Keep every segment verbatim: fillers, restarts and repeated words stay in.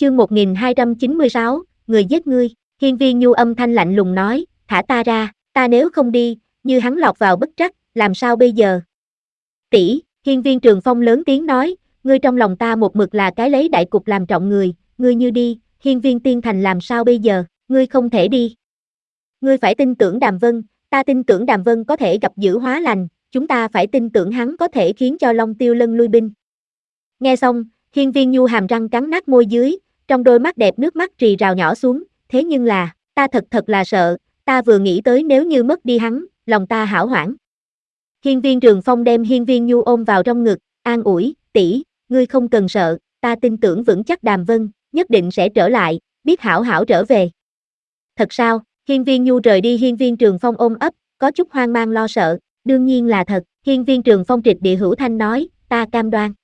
Chương một nghìn hai trăm chín mươi sáu, người giết ngươi. Hiên Viên Nhu âm thanh lạnh lùng nói, thả ta ra, ta nếu không đi, như hắn lọt vào bất trắc, làm sao bây giờ? Tỷ, Hiên Viên Trường Phong lớn tiếng nói, ngươi trong lòng ta một mực là cái lấy đại cục làm trọng người, ngươi như đi, Hiên Viên Tiên Thành làm sao bây giờ, ngươi không thể đi. Ngươi phải tin tưởng Đàm Vân, ta tin tưởng Đàm Vân có thể gặp dữ hóa lành, chúng ta phải tin tưởng hắn có thể khiến cho Long Tiêu Lân lui binh. Nghe xong, Hiên Viên Nhu hàm răng cắn nát môi dưới, trong đôi mắt đẹp nước mắt rì rào nhỏ xuống, thế nhưng là, ta thật thật là sợ, ta vừa nghĩ tới nếu như mất đi hắn, lòng ta hảo hoảng. Hiên Viên Trường Phong đem Hiên Viên Nhu ôm vào trong ngực, an ủi, tỷ, ngươi không cần sợ, ta tin tưởng vững chắc Đàm Vân, nhất định sẽ trở lại, biết hảo hảo trở về. Thật sao? Hiên Viên Nhu rời đi Hiên Viên Trường Phong ôm ấp, có chút hoang mang lo sợ, đương nhiên là thật, Hiên Viên Trường Phong trịch địa hữu thanh nói, ta cam đoan.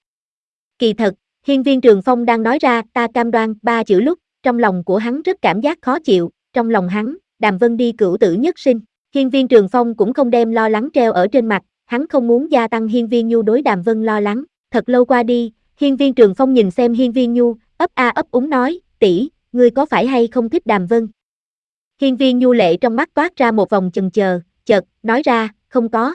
Kỳ thật, Hiên Viên Trường Phong đang nói ra ta cam đoan ba chữ lúc, trong lòng của hắn rất cảm giác khó chịu, trong lòng hắn, Đàm Vân đi cửu tử nhất sinh. Hiên Viên Trường Phong cũng không đem lo lắng treo ở trên mặt, hắn không muốn gia tăng Hiên Viên Nhu đối Đàm Vân lo lắng. Thật lâu qua đi, Hiên Viên Trường Phong nhìn xem Hiên Viên Nhu, ấp a ấp úng nói, tỷ, ngươi có phải hay không thích Đàm Vân? Hiên Viên Nhu lệ trong mắt toát ra một vòng chần chờ, chợt nói ra, không có.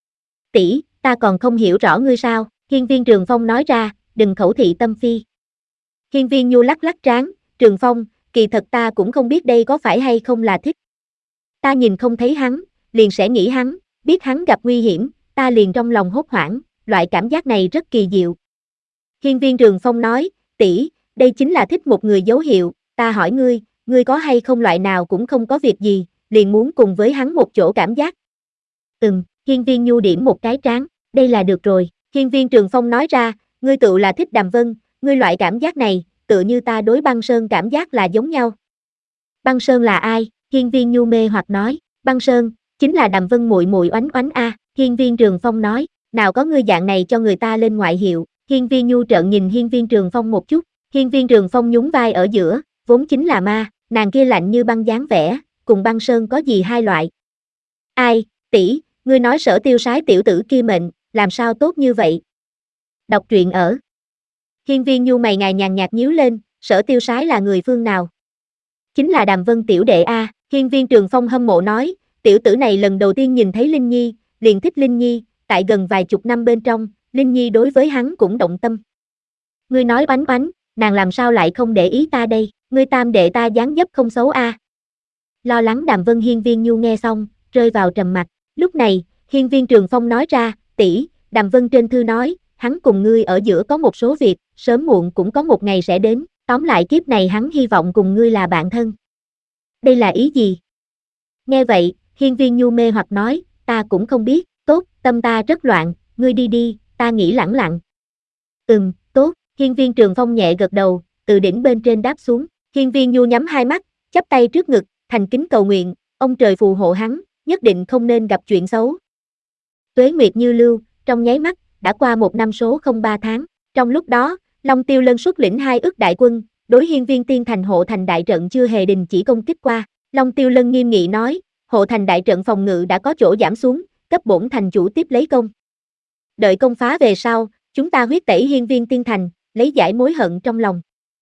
Tỷ, ta còn không hiểu rõ ngươi sao? Hiên Viên Trường Phong nói ra, đừng khẩu thị tâm phi. Hiên Viên Nhu lắc lắc trán, Trường Phong, kỳ thật ta cũng không biết đây có phải hay không là thích. Ta nhìn không thấy hắn, liền sẽ nghĩ hắn, biết hắn gặp nguy hiểm, ta liền trong lòng hốt hoảng, loại cảm giác này rất kỳ diệu. Hiên Viên Trường Phong nói, tỷ, đây chính là thích một người dấu hiệu, ta hỏi ngươi, ngươi có hay không loại nào cũng không có việc gì, liền muốn cùng với hắn một chỗ cảm giác. Ừm, Hiên Viên Nhu điểm một cái trán, đây là được rồi. Hiên Viên Trường Phong nói ra, ngươi tự là thích Đàm Vân, ngươi loại cảm giác này, tựa như ta đối Băng Sơn cảm giác là giống nhau. Băng Sơn là ai? Hiên Viên Nhu mê hoặc nói, Băng Sơn, chính là Đàm Vân muội muội oánh oánh a. Hiên Viên Trường Phong nói, nào có ngươi dạng này cho người ta lên ngoại hiệu. Hiên Viên Nhu trợn nhìn Hiên Viên Trường Phong một chút, Hiên Viên Trường Phong nhún vai ở giữa, vốn chính là ma, nàng kia lạnh như băng dáng vẻ, cùng Băng Sơn có gì hai loại. Ai, tỷ, ngươi nói Sở Tiêu Sái tiểu tử kia mệnh, làm sao tốt như vậy? Đọc truyện ở. Hiên Viên Nhu mày ngài nhàn nhạt nhíu lên, Sở Tiêu Sái là người phương nào? Chính là Đàm Vân tiểu đệ a. Hiên Viên Trường Phong hâm mộ nói, tiểu tử này lần đầu tiên nhìn thấy Linh Nhi, liền thích Linh Nhi, tại gần vài chục năm bên trong, Linh Nhi đối với hắn cũng động tâm. Ngươi nói oánh oánh, nàng làm sao lại không để ý ta đây, ngươi tam đệ ta dáng dấp không xấu a. Lo lắng Đàm Vân. Hiên Viên Nhu nghe xong, rơi vào trầm mặc. Lúc này, Hiên Viên Trường Phong nói ra, tỷ, Đàm Vân trên thư nói, hắn cùng ngươi ở giữa có một số việc, sớm muộn cũng có một ngày sẽ đến, tóm lại kiếp này hắn hy vọng cùng ngươi là bạn thân. Đây là ý gì? Nghe vậy, Hiên Viên Nhu mê hoặc nói, ta cũng không biết, tốt, tâm ta rất loạn, ngươi đi đi, ta nghĩ lẳng lặng. Ừm, tốt, Hiên Viên Trường Phong nhẹ gật đầu, từ đỉnh bên trên đáp xuống, Hiên Viên Nhu nhắm hai mắt, chắp tay trước ngực, thành kính cầu nguyện, ông trời phù hộ hắn, nhất định không nên gặp chuyện xấu. Tuế nguyệt như lưu, trong nháy mắt, đã qua một năm số không ba tháng, trong lúc đó, Long Tiêu Lân xuất lĩnh hai ức đại quân, đối Hiên Viên Tiên Thành hộ thành đại trận chưa hề đình chỉ công kích qua. Long Tiêu Lân nghiêm nghị nói, hộ thành đại trận phòng ngự đã có chỗ giảm xuống, cấp bổn thành chủ tiếp lấy công. Đợi công phá về sau, chúng ta huyết tẩy Hiên Viên Tiên Thành, lấy giải mối hận trong lòng.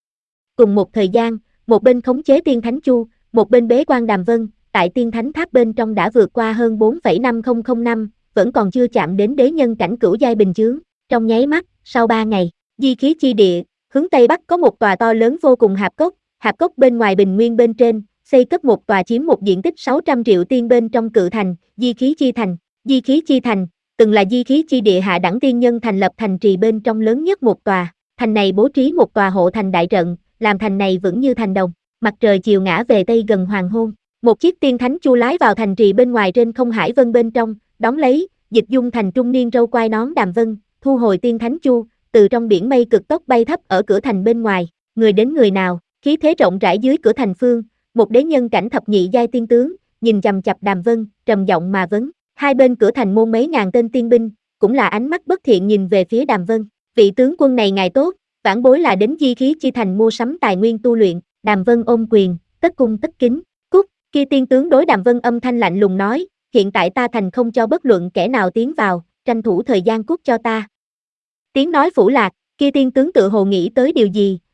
Cùng một thời gian, một bên khống chế Tiên Thánh Chu, một bên bế quan Đàm Vân, tại Tiên Thánh Tháp bên trong đã vượt qua hơn bốn phẩy năm không không năm, vẫn còn chưa chạm đến đế nhân cảnh cửu giai bình chướng. Trong nháy mắt, sau ba ngày, di khí chi địa, hướng tây bắc có một tòa to lớn vô cùng hạp cốc, hạp cốc bên ngoài bình nguyên bên trên, xây cấp một tòa chiếm một diện tích sáu trăm triệu tiên bên trong cự thành, di khí chi thành. Di khí chi thành, từng là di khí chi địa hạ đẳng tiên nhân thành lập thành trì bên trong lớn nhất một tòa, thành này bố trí một tòa hộ thành đại trận, làm thành này vững như thành đồng. Mặt trời chiều ngã về tây gần hoàng hôn, một chiếc tiên thánh chu lái vào thành trì bên ngoài trên không hải vân bên trong, đón lấy, Dịch Dung thành trung niên râu quai nón Đàm Vân, thu hồi tiên thánh chu, từ trong biển mây cực tốc bay thấp ở cửa thành bên ngoài, người đến người nào, khí thế rộng rãi dưới cửa thành phương, một đế nhân cảnh thập nhị giai tiên tướng, nhìn chằm chằm Đàm Vân, trầm giọng mà vấn, hai bên cửa thành môn mấy ngàn tên tiên binh, cũng là ánh mắt bất thiện nhìn về phía Đàm Vân, vị tướng quân này ngài tốt, vãn bối là đến di khí chi thành mua sắm tài nguyên tu luyện. Đàm Vân ôm quyền, tất cung tất kính, cút, kia tiên tướng đối Đàm Vân âm thanh lạnh lùng nói, hiện tại ta thành không cho bất luận kẻ nào tiến vào, tranh thủ thời gian cút cho ta. Tiếng nói phủ lạc, kia tiên tướng tự hồ nghĩ tới điều gì,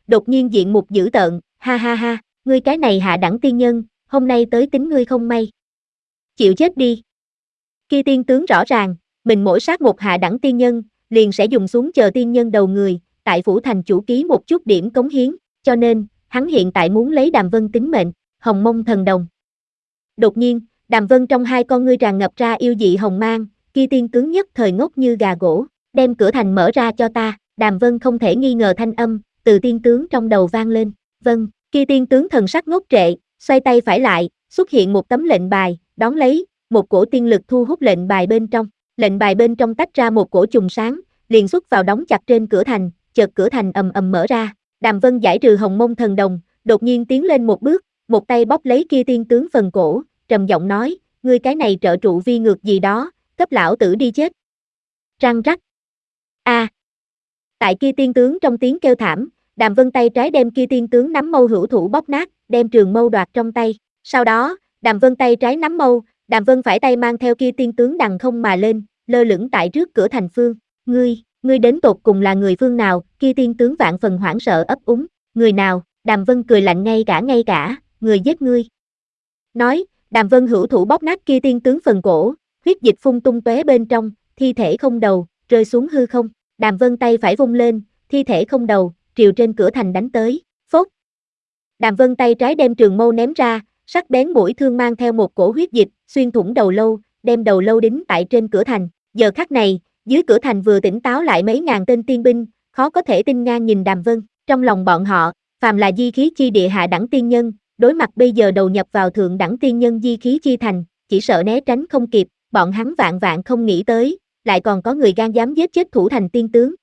đột nhiên diện mục dữ tợn, ha ha ha, ngươi cái này hạ đẳng tiên nhân, hôm nay tới tính ngươi không may. Chịu chết đi. Kia tiên tướng rõ ràng, mình mỗi sát một hạ đẳng tiên nhân, liền sẽ dùng xuống chờ tiên nhân đầu người, tại phủ thành chủ ký một chút điểm cống hiến, cho nên, hắn hiện tại muốn lấy Đàm Vân tính mệnh, hồng mông thần đồng. Đột nhiên, Đàm Vân trong hai con ngươi tràn ngập ra yêu dị hồng mang, kia tiên tướng nhất thời ngốc như gà gỗ, đem cửa thành mở ra cho ta, Đàm Vân không thể nghi ngờ thanh âm, từ tiên tướng trong đầu vang lên, vâng, kia tiên tướng thần sắc ngốc trệ, xoay tay phải lại, xuất hiện một tấm lệnh bài, đón lấy, một cổ tiên lực thu hút lệnh bài bên trong, lệnh bài bên trong tách ra một cổ trùng sáng, liền xuất vào đóng chặt trên cửa thành, chợt cửa thành ầm ầm mở ra, Đàm Vân giải trừ hồng mông thần đồng, đột nhiên tiến lên một bước, một tay bóp lấy kia tiên tướng phần cổ, trầm giọng nói, ngươi cái này trợ trụ vi ngược gì đó, cấp lão tử đi chết. Răng rắc. A. À. Tại kia tiên tướng trong tiếng kêu thảm, Đàm Vân tay trái đem kia tiên tướng nắm mâu hữu thủ bóp nát, đem trường mâu đoạt trong tay. Sau đó, Đàm Vân tay trái nắm mâu, Đàm Vân phải tay mang theo kia tiên tướng đằng không mà lên, lơ lửng tại trước cửa thành phương. Ngươi, ngươi đến tột cùng là người phương nào? Kia tiên tướng vạn phần hoảng sợ ấp úng. Người nào? Đàm Vân cười lạnh ngay cả ngay cả, người giết ngươi. Nói, Đàm Vân hữu thủ bóp nát kia tiên tướng phần cổ, huyết dịch phun tung tóe bên trong, thi thể không đầu, rơi xuống hư không. Đàm Vân tay phải vung lên, thi thể không đầu, triều trên cửa thành đánh tới, phốt. Đàm Vân tay trái đem trường mâu ném ra, sắc bén mũi thương mang theo một cổ huyết dịch, xuyên thủng đầu lâu, đem đầu lâu đính tại trên cửa thành. Giờ khắc này, dưới cửa thành vừa tỉnh táo lại mấy ngàn tên tiên binh, khó có thể tin ngang nhìn Đàm Vân, trong lòng bọn họ, phàm là di khí chi địa hạ đẳng tiên nhân, đối mặt bây giờ đầu nhập vào thượng đẳng tiên nhân di khí chi thành, chỉ sợ né tránh không kịp, bọn hắn vạn vạn không nghĩ tới, lại còn có người gan dám giết chết thủ thành tiên tướng,